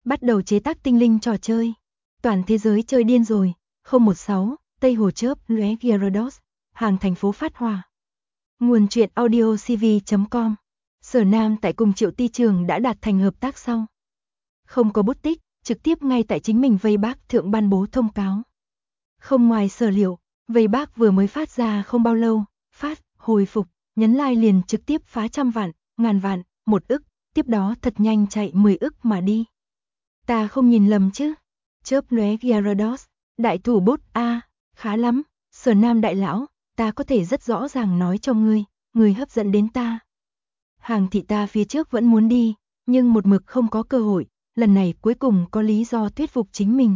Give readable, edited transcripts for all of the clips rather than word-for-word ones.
Bắt đầu chế tác tinh linh trò chơi. Toàn thế giới chơi điên rồi. 016, Tây Hồ chớp lóe Gyarados, hàng thành phố phát hỏa. Nguồn truyện audio cv.com. Sở Nam tại cùng Triệu Ti Trường đã đạt thành hợp tác xong. Không có bút tích, trực tiếp ngay tại chính mình Vây Bác thượng ban bố thông cáo. Không ngoài sở liệu, Vây Bác vừa mới phát ra không bao lâu, hồi phục, nhấn like liền trực tiếp phá 100 vạn, ngàn vạn, 1 ức, tiếp đó thật nhanh chạy 10 ức mà đi. Ta không nhìn lầm chứ? Chớp lóe Gyarados, đại thủ bút a, khá lắm, Sở Nam đại lão, ta có thể rất rõ ràng nói cho ngươi hấp dẫn đến ta. Hàng thị ta phía trước vẫn muốn đi, nhưng một mực không có cơ hội, lần này cuối cùng có lý do thuyết phục chính mình.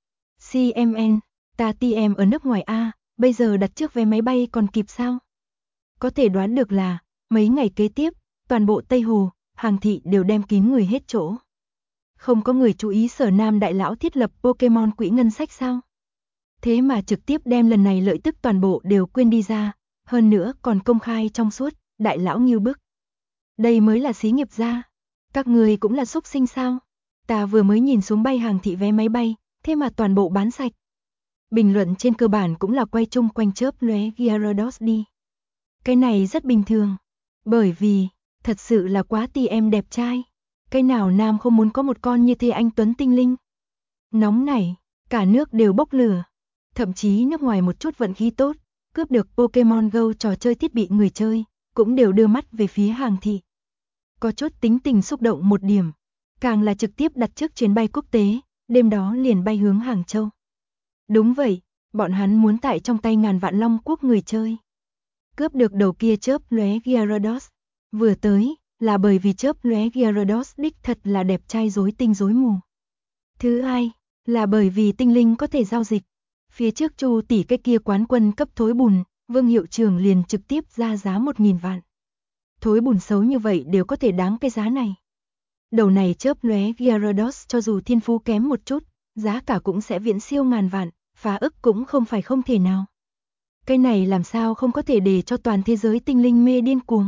CMN, ta TM ở nước ngoài a, bây giờ đặt trước vé máy bay còn kịp sao? Có thể đoán được là, mấy ngày kế tiếp, toàn bộ Tây Hồ, hàng thị đều đem kín người hết chỗ. Không có người chú ý Sở Nam đại lão thiết lập Pokemon quỹ ngân sách sao? Thế mà trực tiếp đem lần này lợi tức toàn bộ đều quên đi ra, hơn nữa còn công khai trong suốt, đại lão nghiêu bức. Đây mới là xí nghiệp gia. Các người cũng là xúc sinh sao? Ta vừa mới nhìn xuống bay hàng thị vé máy bay, thế mà toàn bộ bán sạch. Bình luận trên cơ bản cũng là quay chung quanh chớp lóe Gyarados đi. Cái này rất bình thường, bởi vì, thật sự là quá TM đẹp trai. Cái nào nam không muốn có một con như thế anh Tuấn tinh linh. Nóng này, cả nước đều bốc lửa. Thậm chí nước ngoài một chút vận khí tốt, cướp được Pokemon Go trò chơi thiết bị người chơi, cũng đều đưa mắt về phía hàng thị. Có chút tính tình xúc động một điểm, càng là trực tiếp đặt trước chuyến bay quốc tế, đêm đó liền bay hướng Hàng Châu. Đúng vậy, bọn hắn muốn tại trong tay ngàn vạn Long Quốc người chơi. Cướp được đầu kia chớp lóe Gyarados, vừa tới, là bởi vì chớp lóe Gyarados đích thật là đẹp trai rối tinh rối mù. Thứ hai, là bởi vì tinh linh có thể giao dịch. Phía trước Chu tỷ cái kia quán quân cấp thối bùn, Vương hiệu trưởng liền trực tiếp ra giá 1000 vạn. Thối bùn xấu như vậy đều có thể đáng cái giá này. Đầu này chớp lóe Gyarados cho dù thiên phú kém một chút, giá cả cũng sẽ viễn siêu ngàn vạn, phá ức cũng không phải không thể nào. Cái này làm sao không có thể để cho toàn thế giới tinh linh mê điên cuồng.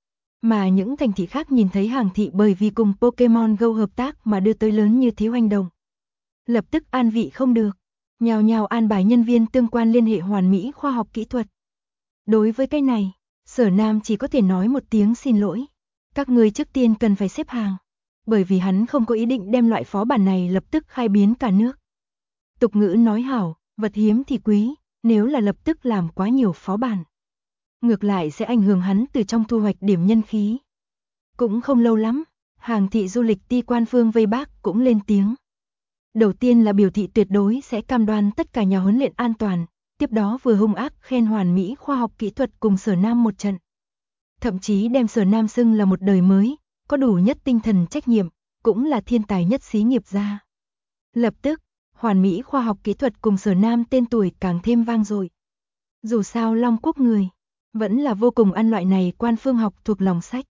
Mà những thành thị khác nhìn thấy hàng thị bởi vì cùng Pokemon Go hợp tác mà đưa tới lớn như thế hoành động. Lập tức an vị không được, nhào nhào an bài nhân viên tương quan liên hệ hoàn mỹ khoa học kỹ thuật. Đối với cái này, Sở Nam chỉ có thể nói một tiếng xin lỗi. Các người trước tiên cần phải xếp hàng, bởi vì hắn không có ý định đem loại phó bản này lập tức khai biến cả nước. Tục ngữ nói hảo, vật hiếm thì quý, nếu là lập tức làm quá nhiều phó bản, ngược lại sẽ ảnh hưởng hắn từ trong thu hoạch điểm nhân khí. Cũng không lâu lắm, hàng thị du lịch ti quan phương Vây Bác cũng lên tiếng. Đầu tiên là biểu thị tuyệt đối sẽ cam đoan tất cả nhà huấn luyện an toàn, tiếp đó vừa hung ác khen hoàn mỹ khoa học kỹ thuật cùng Sở Nam một trận. Thậm chí đem Sở Nam xưng là một đời mới, có đủ nhất tinh thần trách nhiệm, cũng là thiên tài nhất xí nghiệp gia. Lập tức, hoàn mỹ khoa học kỹ thuật cùng Sở Nam tên tuổi càng thêm vang dội. Dù sao Long Quốc người, vẫn là vô cùng ăn loại này quan phương học thuộc lòng sách.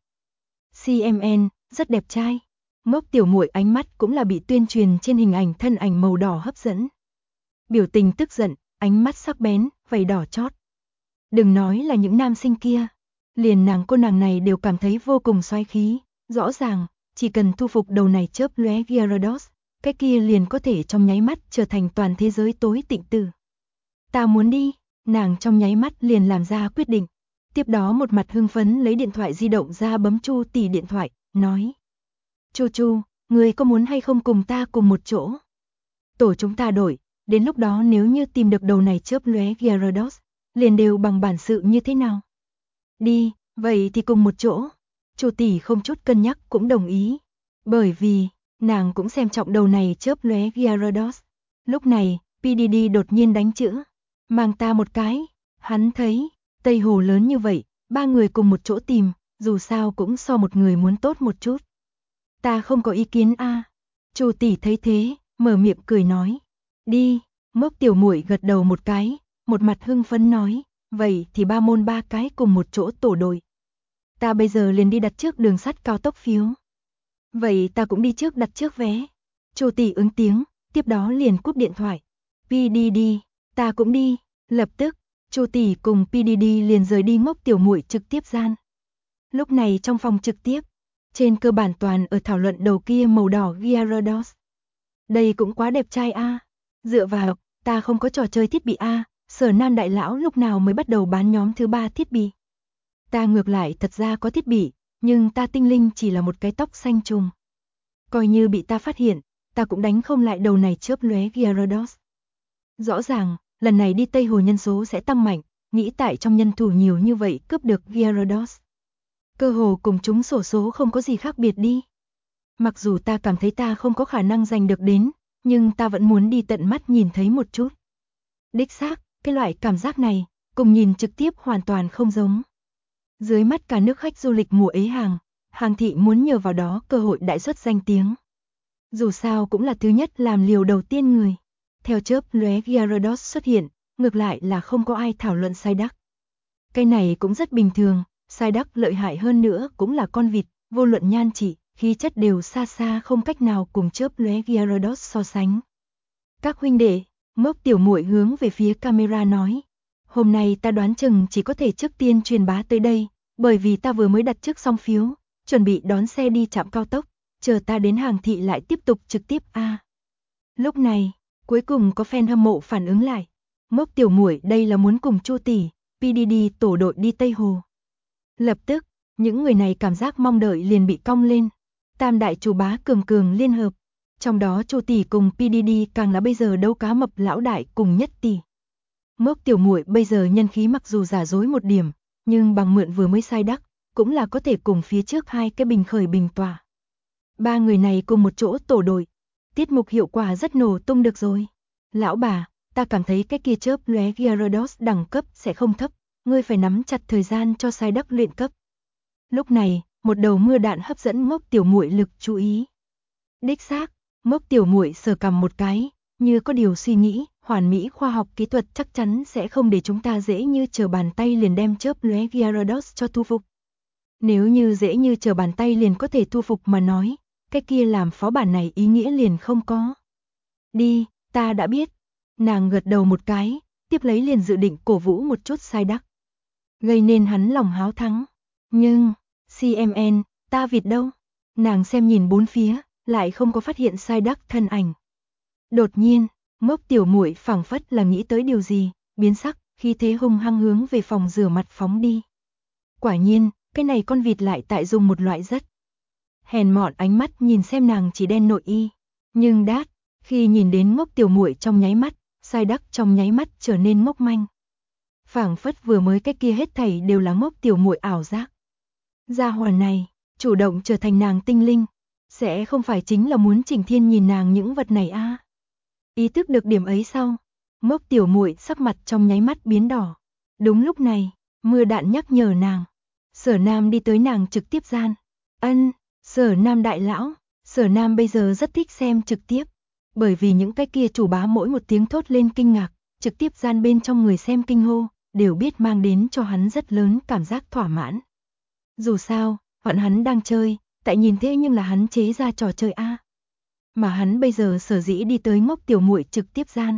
CMN, rất đẹp trai. Ngốc tiểu muội ánh mắt cũng là bị tuyên truyền trên hình ảnh thân ảnh màu đỏ hấp dẫn. Biểu tình tức giận, ánh mắt sắc bén, vảy đỏ chót. Đừng nói là những nam sinh kia, liền cô nàng này đều cảm thấy vô cùng xoáy khí. Rõ ràng, chỉ cần thu phục đầu này chớp lóe Gyarados, cái kia liền có thể trong nháy mắt trở thành toàn thế giới tối tịnh tử. Ta muốn đi, nàng trong nháy mắt liền làm ra quyết định. Tiếp đó một mặt hưng phấn lấy điện thoại di động ra bấm Chu tỷ điện thoại, nói. Chu, người có muốn hay không cùng ta cùng một chỗ? Tổ chúng ta đổi, đến lúc đó nếu như tìm được đầu này chớp lóe Gyarados, liền đều bằng bản sự như thế nào? Đi, vậy thì cùng một chỗ. Chu tỷ không chút cân nhắc cũng đồng ý. Bởi vì, nàng cũng xem trọng đầu này chớp lóe Gyarados. Lúc này, PDD đột nhiên đánh chữ. Mang ta một cái, hắn thấy, Tây Hồ lớn như vậy, 3 người cùng một chỗ tìm, dù sao cũng so một người muốn tốt một chút. Ta không có ý kiến a. Chu tỷ thấy thế, mở miệng cười nói. Đi, Ngốc tiểu muội gật đầu một cái, một mặt hưng phấn nói, vậy thì 3 môn 3 cái cùng một chỗ tổ đội. Ta bây giờ liền đi đặt trước đường sắt cao tốc phiếu. Vậy ta cũng đi trước đặt trước vé. Chu tỷ ứng tiếng, tiếp đó liền cúp điện thoại. PDD, ta cũng đi. Lập tức, Chu tỷ cùng PDD liền rời đi Ngốc tiểu muội trực tiếp gian. Lúc này trong phòng trực tiếp, trên cơ bản toàn ở thảo luận đầu kia màu đỏ Gyarados. Đây cũng quá đẹp trai a. Dựa vào, ta không có trò chơi thiết bị a. Sở Nam đại lão lúc nào mới bắt đầu bán nhóm thứ 3 thiết bị? Ta ngược lại thật ra có thiết bị, nhưng ta tinh linh chỉ là một cái tóc xanh trùng. Coi như bị ta phát hiện, ta cũng đánh không lại đầu này chớp lóe Gyarados. Rõ ràng, lần này đi Tây Hồ nhân số sẽ tăng mạnh, nghĩ tại trong nhân thủ nhiều như vậy cướp được Gyarados. Cơ hồ cùng chúng xổ số không có gì khác biệt đi. Mặc dù ta cảm thấy ta không có khả năng giành được đến, nhưng ta vẫn muốn đi tận mắt nhìn thấy một chút. Đích xác, cái loại cảm giác này, cùng nhìn trực tiếp hoàn toàn không giống. Dưới mắt cả nước khách du lịch mùa ấy hàng thị muốn nhờ vào đó cơ hội đại xuất danh tiếng. Dù sao cũng là thứ nhất làm liều đầu tiên người. Theo chớp lóe Gyarados xuất hiện, ngược lại là không có ai thảo luận Psyduck. Cái này cũng rất bình thường, Psyduck lợi hại hơn nữa cũng là con vịt, vô luận nhan trị, khí chất đều xa xa không cách nào cùng chớp lóe Gyarados so sánh. Các huynh đệ, Mốc tiểu muội hướng về phía camera nói. Hôm nay ta đoán chừng chỉ có thể trước tiên truyền bá tới đây, bởi vì ta vừa mới đặt trước xong phiếu, chuẩn bị đón xe đi trạm cao tốc, chờ ta đến hàng thị lại tiếp tục trực tiếp a. Lúc này, cuối cùng có fan hâm mộ phản ứng lại. Mốc tiểu muội đây là muốn cùng Chu tỷ, PDD tổ đội đi Tây Hồ. Lập tức, những người này cảm giác mong đợi liền bị cong lên. Tam đại chủ bá cường liên hợp. Trong đó Chu tỷ cùng PDD càng là bây giờ đấu cá mập lão đại cùng nhất tỷ. Mốc tiểu muội bây giờ nhân khí mặc dù giả dối một điểm, nhưng bằng mượn vừa mới Psyduck, cũng là có thể cùng phía trước hai cái bình khởi bình tỏa. Ba người này cùng một chỗ tổ đội, tiết mục hiệu quả rất nổ tung được rồi. Lão bà, ta cảm thấy cái kia chớp lóe Gyarados đẳng cấp sẽ không thấp, ngươi phải nắm chặt thời gian cho Psyduck luyện cấp. Lúc này, một đầu mưa đạn hấp dẫn Mốc tiểu muội lực chú ý. Đích xác, Mốc tiểu muội sờ cằm một cái, như có điều suy nghĩ, hoàn mỹ khoa học kỹ thuật chắc chắn sẽ không để chúng ta dễ như trở bàn tay liền đem chớp lóe Gyarados cho thu phục. Nếu như dễ như trở bàn tay liền có thể thu phục mà nói, cái kia làm phó bản này ý nghĩa liền không có. Đi, ta đã biết. Nàng gật đầu một cái, tiếp lấy liền dự định cổ vũ một chút Psyduck, gây nên hắn lòng háo thắng. Nhưng, CMN, ta vịt đâu? Nàng xem nhìn bốn phía, lại không có phát hiện Psyduck thân ảnh. Đột nhiên, Mốc tiểu muội phảng phất là nghĩ tới điều gì, biến sắc, khí thế hung hăng hướng về phòng rửa mặt phóng đi. Quả nhiên, cái này con vịt lại tại dùng một loại rất hèn mọn ánh mắt nhìn xem nàng chỉ đen nội y. Nhưng đát, khi nhìn đến Mốc tiểu muội trong nháy mắt, Psyduck trong nháy mắt trở nên ngốc manh. Phảng phất vừa mới cái kia hết thảy đều là Mốc tiểu muội ảo giác. Gia hỏa này, chủ động trở thành nàng tinh linh, sẽ không phải chính là muốn Trình Thiên nhìn nàng những vật này a? Ý thức được điểm ấy sau, Mốc tiểu muội sắc mặt trong nháy mắt biến đỏ. Đúng lúc này, mưa đạn nhắc nhở nàng. Sở Nam đi tới nàng trực tiếp gian. Ân, Sở Nam đại lão, Sở Nam bây giờ rất thích xem trực tiếp. Bởi vì những cái kia chủ bá mỗi một tiếng thốt lên kinh ngạc, trực tiếp gian bên trong người xem kinh hô, đều biết mang đến cho hắn rất lớn cảm giác thỏa mãn. Dù sao, bọn hắn đang chơi, tại nhìn thế nhưng là hắn chế ra trò chơi a. Mà hắn bây giờ sở dĩ đi tới Mốc tiểu muội trực tiếp gian,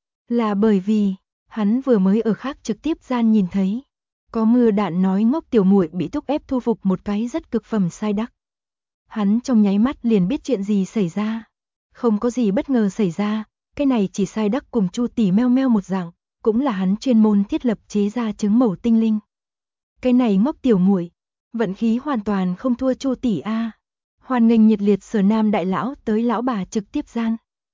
là bởi vì hắn vừa mới ở khác trực tiếp gian nhìn thấy, có mưa đạn nói Mốc tiểu muội bị thúc ép thu phục một cái rất cực phẩm Psyduck. Hắn trong nháy mắt liền biết chuyện gì xảy ra. Không có gì bất ngờ xảy ra, cái này chỉ Psyduck cùng Chu tỷ meo meo một dạng, cũng là hắn chuyên môn thiết lập chế ra trứng mẩu tinh linh. Cái này Mốc tiểu muội, vận khí hoàn toàn không thua Chu tỷ a. Hoan nghênh nhiệt liệt Sở Nam đại lão tới lão bà trực tiếp gian.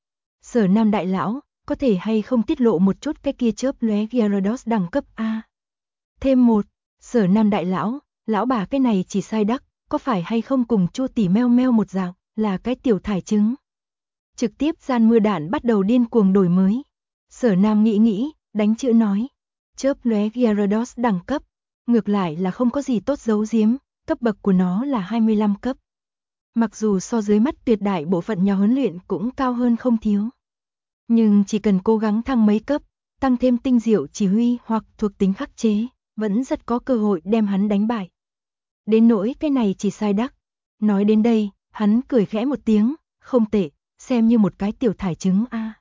Sở Nam đại lão, có thể hay không tiết lộ một chút cái kia chớp lóe Gyarados đẳng cấp a? Thêm một, Sở Nam đại lão bà cái này chỉ Psyduck, có phải hay không cùng Chu tỷ meo meo một dạng, là cái tiểu thải trứng. Trực tiếp gian mưa đạn bắt đầu điên cuồng đổi mới. Sở Nam nghĩ, đánh chữ nói, chớp lóe Gyarados đẳng cấp, ngược lại là không có gì tốt giấu giếm, cấp bậc của nó là 25 cấp. Mặc dù so dưới mắt tuyệt đại bộ phận nhà huấn luyện cũng cao hơn không thiếu. Nhưng chỉ cần cố gắng thăng mấy cấp, tăng thêm tinh diệu chỉ huy hoặc thuộc tính khắc chế, vẫn rất có cơ hội đem hắn đánh bại. Đến nỗi cái này chỉ Psyduck. Nói đến đây, hắn cười khẽ một tiếng, không tệ, xem như một cái tiểu thải trứng a.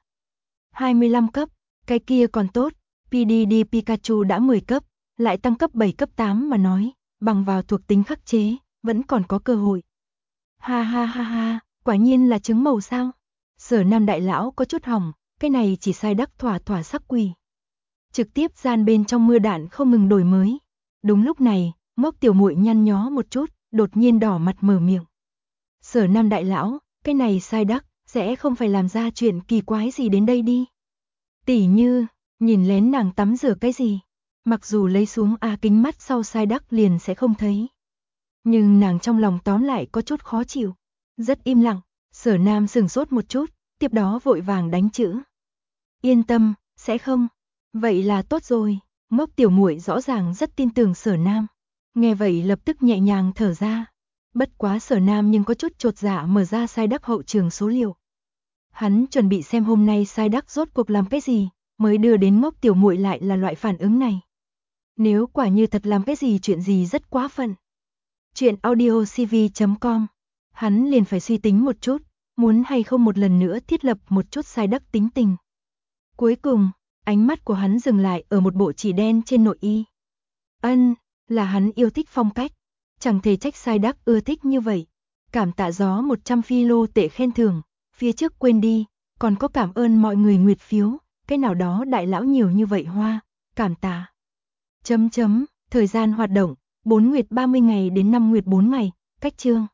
25 cấp, cái kia còn tốt, PDD Pikachu đã 10 cấp, lại tăng cấp 7 cấp 8 mà nói, bằng vào thuộc tính khắc chế, vẫn còn có cơ hội. Ha ha ha ha, quả nhiên là trứng màu sao? Sở Nam đại lão có chút hỏng, cái này chỉ sai đắc thỏa thỏa sắc quỷ. Trực tiếp gian bên trong mưa đạn không ngừng đổi mới. Đúng lúc này, Mốc tiểu muội nhăn nhó một chút, đột nhiên đỏ mặt mở miệng. Sở Nam đại lão, cái này sai đắc, sẽ không phải làm ra chuyện kỳ quái gì đến đây đi. Tỉ như, nhìn lén nàng tắm rửa cái gì. Mặc dù lấy xuống kính mắt sau sai đắc liền sẽ không thấy. Nhưng nàng trong lòng tóm lại có chút khó chịu. Rất im lặng, Sở Nam sừng sốt một chút, tiếp đó vội vàng đánh chữ. Yên tâm, sẽ không. Vậy là tốt rồi, Mốc tiểu muội rõ ràng rất tin tưởng Sở Nam. Nghe vậy lập tức nhẹ nhàng thở ra. Bất quá Sở Nam nhưng có chút chột dạ mở ra sai đắc hậu trường số liệu. Hắn chuẩn bị xem hôm nay sai đắc rốt cuộc làm cái gì, mới đưa đến Mốc tiểu muội lại là loại phản ứng này. Nếu quả như thật làm cái gì chuyện gì rất quá phận. Chuyện audiocv.com, hắn liền phải suy tính một chút, muốn hay không một lần nữa thiết lập một chút sai đắc tính tình. Cuối cùng, ánh mắt của hắn dừng lại ở một bộ chỉ đen trên nội y. Là hắn yêu thích phong cách, chẳng thể trách sai đắc ưa thích như vậy. Cảm tạ gió 100 phi lô tệ khen thưởng, phía trước quên đi, còn có cảm ơn mọi người nguyệt phiếu, cái nào đó đại lão nhiều như vậy hoa, cảm tạ. Thời gian hoạt động, 4 nguyệt 30 ngày đến 5 nguyệt 4 ngày, cách chương.